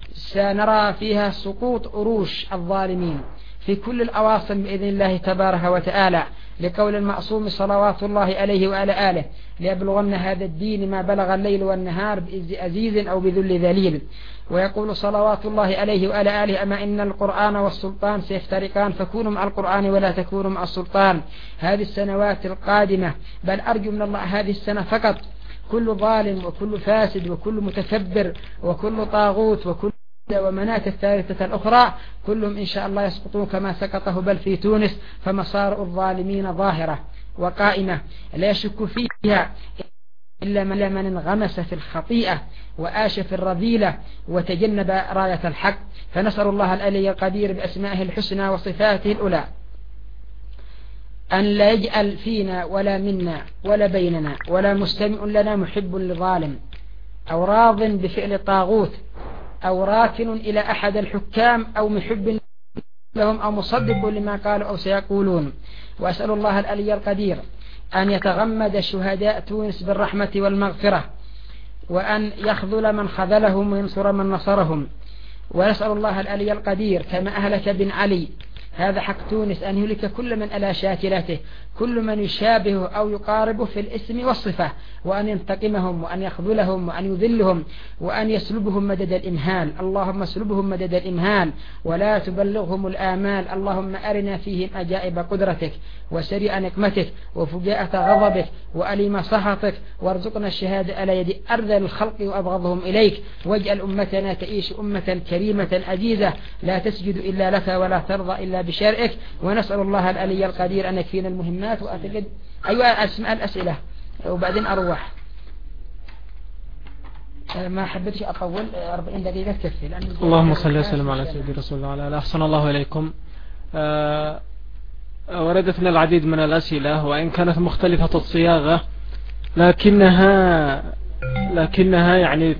سنرى فيها سقوط عروش الظالمين في كل الأواصم بإذن الله تبارك وتعالى، لقول المعصوم صلوات الله عليه وعلى آله ليبلغن هذا الدين ما بلغ الليل والنهار بإذ أزيز أو بذل ذليل. ويقول صلوات الله عليه وعلى آله أما إن القرآن والسلطان سيفترقان فكونوا مع القرآن ولا تكونوا مع السلطان. هذه السنوات القادمة، بل أرجو من الله هذه السنة فقط، كل ظالم وكل فاسد وكل متكبر وكل طاغوت وكل ومناة الثالثة الأخرى كلهم إن شاء الله يسقطون كما سقطه بل في تونس. فمصارع الظالمين ظاهرة وقائمة لا يشك فيها إلا من من انغمس في الخطيئة وآش في الرذيلة وتجنب راية الحق. فنسأل الله العلي القدير بأسمائه الحسنى وصفاته الأولى أن لا يجعل فينا ولا منا ولا بيننا ولا مستمع لنا محب لظالم أو راض بفعل طاغوت أو راكن إلى أحد الحكام أو محب لهم أو مصدق لما قالوا أو سيقولون. وأسأل الله العلي القدير أن يتغمد شهداء تونس بالرحمة والمغفرة، وأن يخذل من خذلهم وينصر من نصرهم. ونسأل الله العلي القدير كما أهلك بن علي هذا حق تونس أن يهلك كل من على شاكلته، كل من يشابه أو يقاربه في الاسم والصفة، وأن ينتقمهم وأن يخذلهم وأن يذلهم وأن يسلبهم مدد الإمهال. اللهم اسلبهم مدد الإمهال ولا تبلغهم الآمال. اللهم أرنا فيهم أجائب قدرتك وسريع نقمتك وفجاءة غضبك وأليم سخطك، وارزقنا الشهادة على يد أرذل الخلق وأبغضهم إليك، واجعل أمتنا تعيش أمة كريمة عزيزة لا تسجد إلا لك ولا ترضى إلا بشرعك. ونسأل الله العلي القدير أن يكفينا المهمات. وأعتقد أيوة أسمع الأسئلة وبعدين أروح، ما حبيتش أطول، أربعين دقيقة تكفي. اللهم صل وسلم على سيدنا رسول الله وعلى آله. أحسن الله إليكم. أه وردتنا العديد من الأسئلة وإن كانت مختلفة الصياغة لكنها لكنها يعني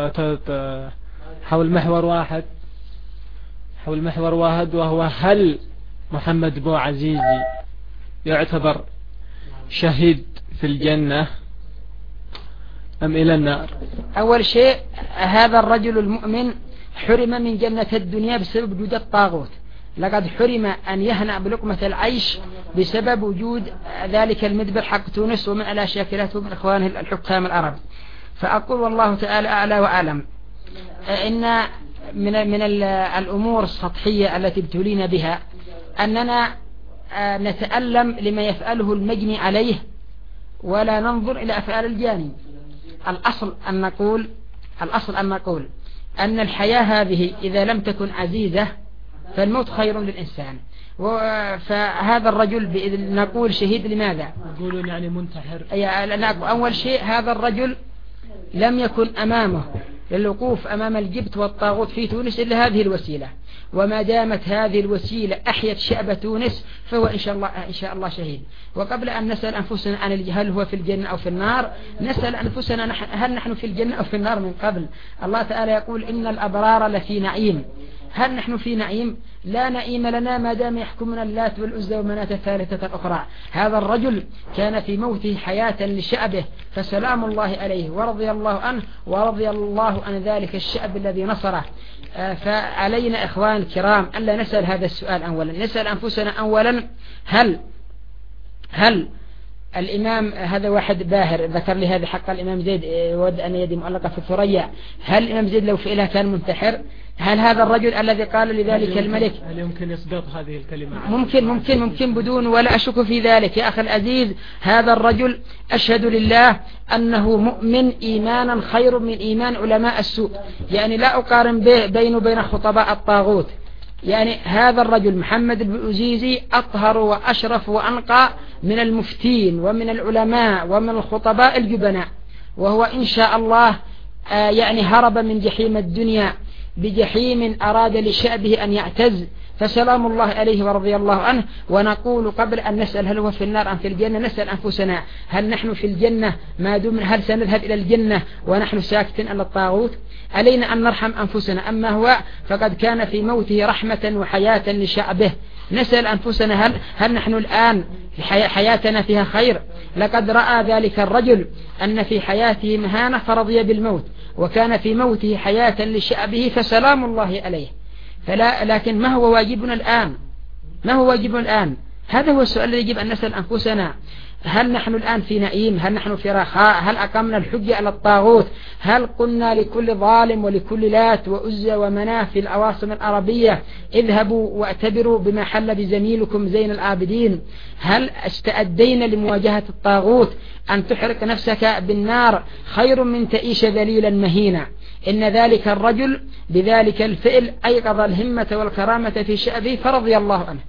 حول محور واحد حول محور واحد وهو هل محمد بو عزيزي يعتبر شهيد في الجنة أم إلى النار؟ أول شيء هذا الرجل المؤمن حرم من جنة الدنيا بسبب وجود الطاغوت، لقد حرم أن يهنأ بلقمة العيش بسبب وجود ذلك المدبر حق تونس ومن على شاكلته من إخوانه الحكام العرب. فأقول والله تعالى أعلى وأعلم إن من من الأمور السطحية التي ابتلينا بها أننا نتألم لما يفعله المجني عليه ولا ننظر إلى أفعال الجاني. الأصل أن نقول الأصل أن نقول أن الحياة هذه إذا لم تكن عزيزة فالموت خير للإنسان. فهذا الرجل نقول شهيد لماذا؟ يقولون يعني منتحر. أول شيء هذا الرجل لم يكن أمامه للوقوف أمام الجبت والطاغوت في تونس إلا هذه الوسيلة، وما دامت هذه الوسيلة أحيت شعب تونس فهو إن شاء الله إن شاء الله شهيد. وقبل أن نسأل أنفسنا عن هل هو في الجنة أو في النار نسأل أنفسنا هل نحن في الجنة أو في النار من قبل. الله تعالى يقول إن الأبرار لفي نعيم. هل نحن في نعيم؟ لا نعيم لنا ما دام يحكمنا اللات والعزى ومناة الثالثة الأخرى. هذا الرجل كان في موته حياة لشعبه فسلام الله عليه ورضي الله عنه ورضي الله عن ذلك الشعب الذي نصره. فعلينا إخوان الكرام ألا نسأل هذا السؤال أولا، نسأل أنفسنا أولا هل هل الإمام هذا واحد باهر ذكر لي هذا حق الإمام زيد يود أن يدي مؤلقة في الثريا، هل الإمام زيد لو فعلها كان منتحر؟ هل هذا الرجل الذي قال لذلك الملك هل يمكن يصدق هذه الكلمة؟ ممكن ممكن ممكن بدون ولا أشك في ذلك يا أخي العزيز. هذا الرجل أشهد لله أنه مؤمن إيمانا خير من إيمان علماء السوء، يعني لا أقارن به بين وبين خطباء الطاغوت. يعني هذا الرجل محمد البؤزيزي أطهر وأشرف وأنقى من المفتين ومن العلماء ومن الخطباء الجبناء، وهو إن شاء الله آه يعني هرب من جحيم الدنيا بجحيم أراد لشعبه أن يعتز، فسلام الله عليه ورضي الله عنه. ونقول قبل أن نسأل هل هو في النار أم في الجنة نسأل أنفسنا هل نحن في الجنة ما دمنا، هل سنذهب إلى الجنة ونحن ساكتين على الطاغوت؟ علينا أن نرحم أنفسنا، أما هو فقد كان في موته رحمة وحياة لشعبه. نسأل أنفسنا هل, هل نحن الآن في حياتنا فيها خير؟ لقد رأى ذلك الرجل أن في حياته مهانة فرضي بالموت، وكان في موته حياة لشعبه فسلام الله عليه. فلا لكن ما هو واجبنا الآن؟ ما هو واجبنا الآن؟ هذا هو السؤال الذي يجب أن نسأل أنفسنا. هل نحن الآن في نعيم؟ هل نحن في رخاء؟ هل أقمنا الحجة على الطاغوت؟ هل قلنا لكل ظالم ولكل لات وأزة ومناة في العواصم العربية اذهبوا واعتبروا بما حل بزميلكم زين العابدين؟ هل استأدينا لمواجهة الطاغوت أن تحرق نفسك بالنار خير من تعيش ذليلا مهينا؟ إن ذلك الرجل بذلك الفعل أيقظ الهمة والكرامة في شعبه فرضي الله عنه.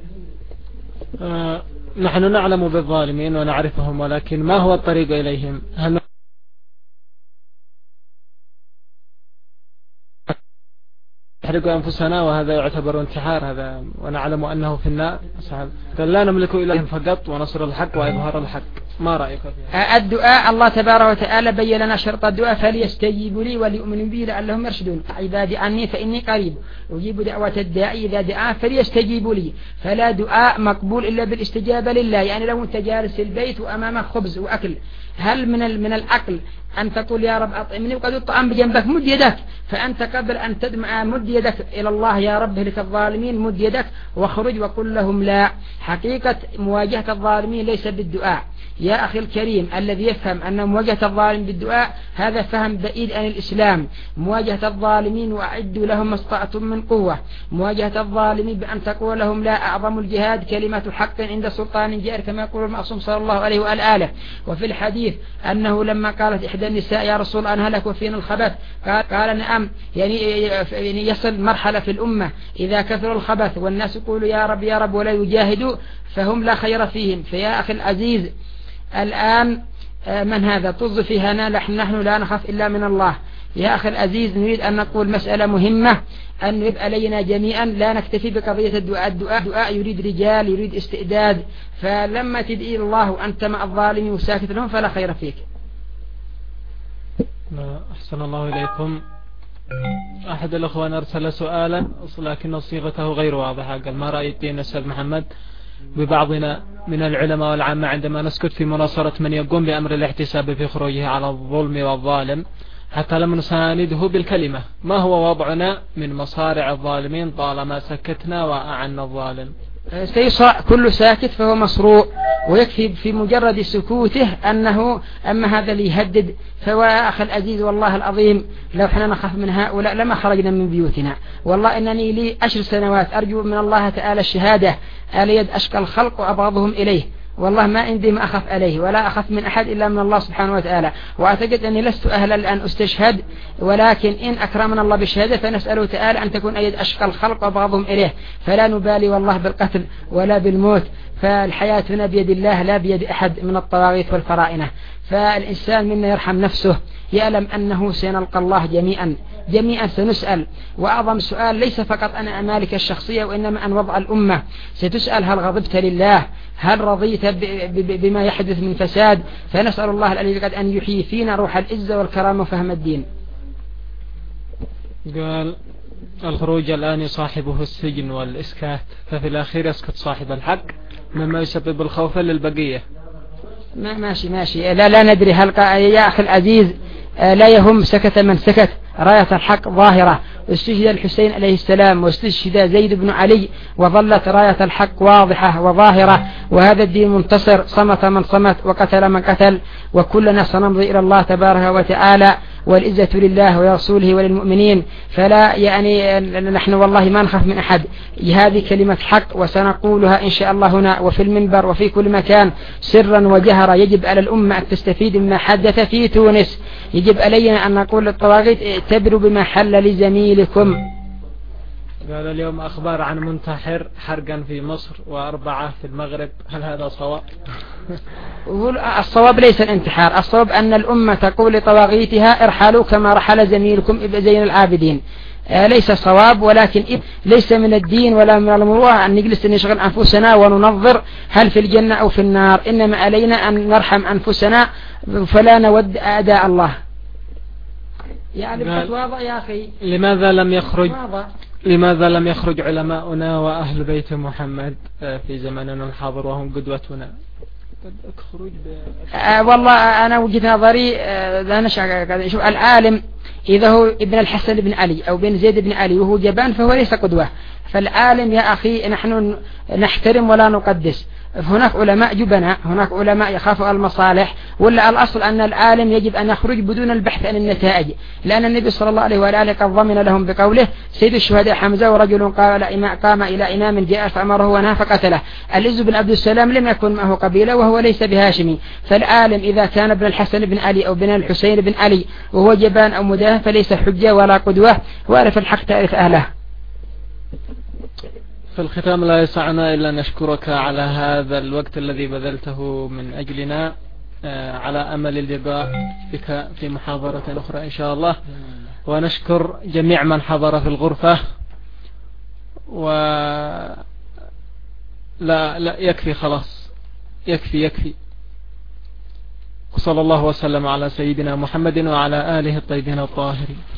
آه نحن نعلم بالظالمين ونعرفهم، ولكن ما هو الطريق إليهم؟ هل نحرق أنفسنا وهذا يعتبر انتحار هذا ونعلم أنه في النار؟ قال لا نملك إليهم فقط ونصر الحق وإظهار الحق. ما رأيك فيها؟ الدعاء الله تبارك وتعالى بين لنا شرط الدعاء فليستجيبوا لي وليؤمنوا بي لعلهم يرشدون. عبادي عني فإني قريب أجيب دعوة الداعي إذا دعا فليستجيبوا لي. فلا دعاء مقبول إلا بالاستجابة لله. يعني لو أنت جالس في البيت وأمامك خبز وأكل، هل من من العقل أن تقول يا رب أطعمني وقد الطعام بجنبك مد يدك؟ فأنت قبل أن تدمع مد يدك إلى الله يا رب هلك الظالمين مد يدك واخرج وقل لهم لا. حقيقة مواجهة الظالمين ليس بالدعاء يا أخي الكريم. الذي يفهم أن مواجهة الظالم بالدعاء هذا فهم بعيد عن الإسلام. مواجهة الظالمين وأعدوا لهم ما استطعتم من قوة. مواجهة الظالمين بأن تقول لهم لا أعظم الجهاد كلمة حق عند سلطان جائر كما يقول المعصوم صلى الله عليه وآله. وفي الحديث أنه لما قالت إحدى النساء يا رسول أن هلك وفينا الخبث قال, قال نعم. يعني, يعني يصل مرحلة في الأمة إذا كثر الخبث والناس يقولوا يا رب يا رب ولا يجاهدوا فهم لا خير فيهم. فيا أخي العزيز الآن من هذا طز في هنا نحن لا نخاف إلا من الله. يا أخي العزيز نريد أن نقول مسألة مهمة أن يبقى علينا جميعا لا نكتفي بقضية الدعاء. الدعاء دعاء يريد رجال يريد استعداد. فلما تدعي الله وأنت مع الظالمين وساكت لهم فلا خير فيك. أحسن الله إليكم. أحد الأخوان أرسل سؤالا لكن صيغته غير واضحة. قال ما رأيك يا أستاذ محمد ببعضنا من العلماء والعامة عندما نسكت في مناصرة من يقوم بأمر الاحتساب في خروجه على الظلم والظالم حتى لم نسانده بالكلمة؟ ما هو وضعنا من مصارع الظالمين طالما سكتنا وأعنا الظالم؟ سيصرع كل ساكت فهو مصروع، ويكفي في مجرد سكوته أنه أما هذا اللي يهدد. فهو أخي العزيز والله العظيم لو احنا نخاف من هؤلاء لما خرجنا من بيوتنا. والله إنني لي عشر سنوات أرجو من الله تعالى الشهادة آل يد أشقى الخلق وأبغضهم إليه. والله ما عندي ما أخاف عليه ولا أخاف من أحد إلا من الله سبحانه وتعالى. وأعتقد أني لست أهلا لأن أستشهد، ولكن إن أكرمنا الله بالشهادة فنسأله تعالى أن تكون أيد أشقى الخلق وأبغضهم إليه. فلا نبالي والله بالقتل ولا بالموت. فالحياة هنا بيد الله لا بيد أحد من الطواغيت والفرائنة. فالإنسان منا يرحم نفسه يعلم أنه سنلقى الله جميعا جميعا سنسأل. وأعظم سؤال ليس فقط عن أعمالك الشخصية وإنما عن وضع الأمة. ستسأل هل غضبت لله؟ هل رضيت بما يحدث من فساد؟ فنسأل الله العلي القدير أن يحيي فينا روح العزة والكرامة وفهم الدين. قال الخروج الآن يصاحبه السجن والإسكات، ففي الأخير يسكت صاحب الحق مما يسبب الخوف للبقية. ما ماشي ماشي لا لا ندري هل يا أخي العزيز لا يهم سكت من سكت، راية الحق ظاهرة. استشهد الحسين عليه السلام واستشهد زيد بن علي وظلت راية الحق واضحة وظاهرة، وهذا الدين منتصر، صمت من صمت وقتل من قتل، وكلنا سنمضي إلى الله تبارك وتعالى، والعزة لله ورسوله وللمؤمنين. فلا يعني نحن والله ما نخاف من أحد، هذه كلمة حق وسنقولها إن شاء الله هنا وفي المنبر وفي كل مكان سرا وجهرا. يجب على الأمة أن تستفيد مما حدث في تونس، يجب علينا أن نقول للطواغيت اعتبروا بما حل لزميلكم. قال اليوم أخبار عن منتحر حرقا في مصر وأربعة في المغرب، هل هذا صواب؟ الصواب ليس الانتحار، الصواب أن الأمة تقول لطواغيتها ارحلوا كما رحل زميلكم ابن زين العابدين. ليس صواب، ولكن ليس من الدين ولا من المروءة أن نجلس نشغل أنفسنا وننظر هل في الجنة أو في النار، إنما علينا أن نرحم أنفسنا فلا نود أعداء الله. يعني بفتواضع يا أخي. لماذا لم يخرج لماذا لم يخرج علماؤنا وأهل بيت محمد في زماننا الحاضر وهم قدوتنا؟ أه والله أنا وجهة نظري أه لا نشع. شوف العالم إذا هو ابن الحسن بن علي أو بن زيد بن علي وهو جبان فهو ليس قدوة. فالعالم يا أخي نحن نحترم ولا نقدس. هناك علماء جبناء، هناك علماء يخافوا المصالح، ولا الأصل أن العالم يجب أن يخرج بدون البحث عن النتائج، لأن النبي صلى الله عليه وآله قد ضمن لهم بقوله سيد الشهداء حمزة ورجل قام إلى إمام جاء فأمره ونهى فقتله. العز بن عبد السلام لم يكن معه قبيلة وهو ليس بهاشمي. فالعالم إذا كان ابن الحسن بن علي أو بن الحسين بن علي وهو جبان أو مداه فليس حجة ولا قدوة، وعرف الحق تعرف أهله. في الختام لا يسعنا إلا نشكرك على هذا الوقت الذي بذلته من أجلنا، على أمل اللقاء بك في محاضرة أخرى إن شاء الله. ونشكر جميع من حضر في الغرفة. و لا لا يكفي خلاص، يكفي يكفي. وصلى الله وسلم على سيدنا محمد وعلى آله الطيبين الطاهرين.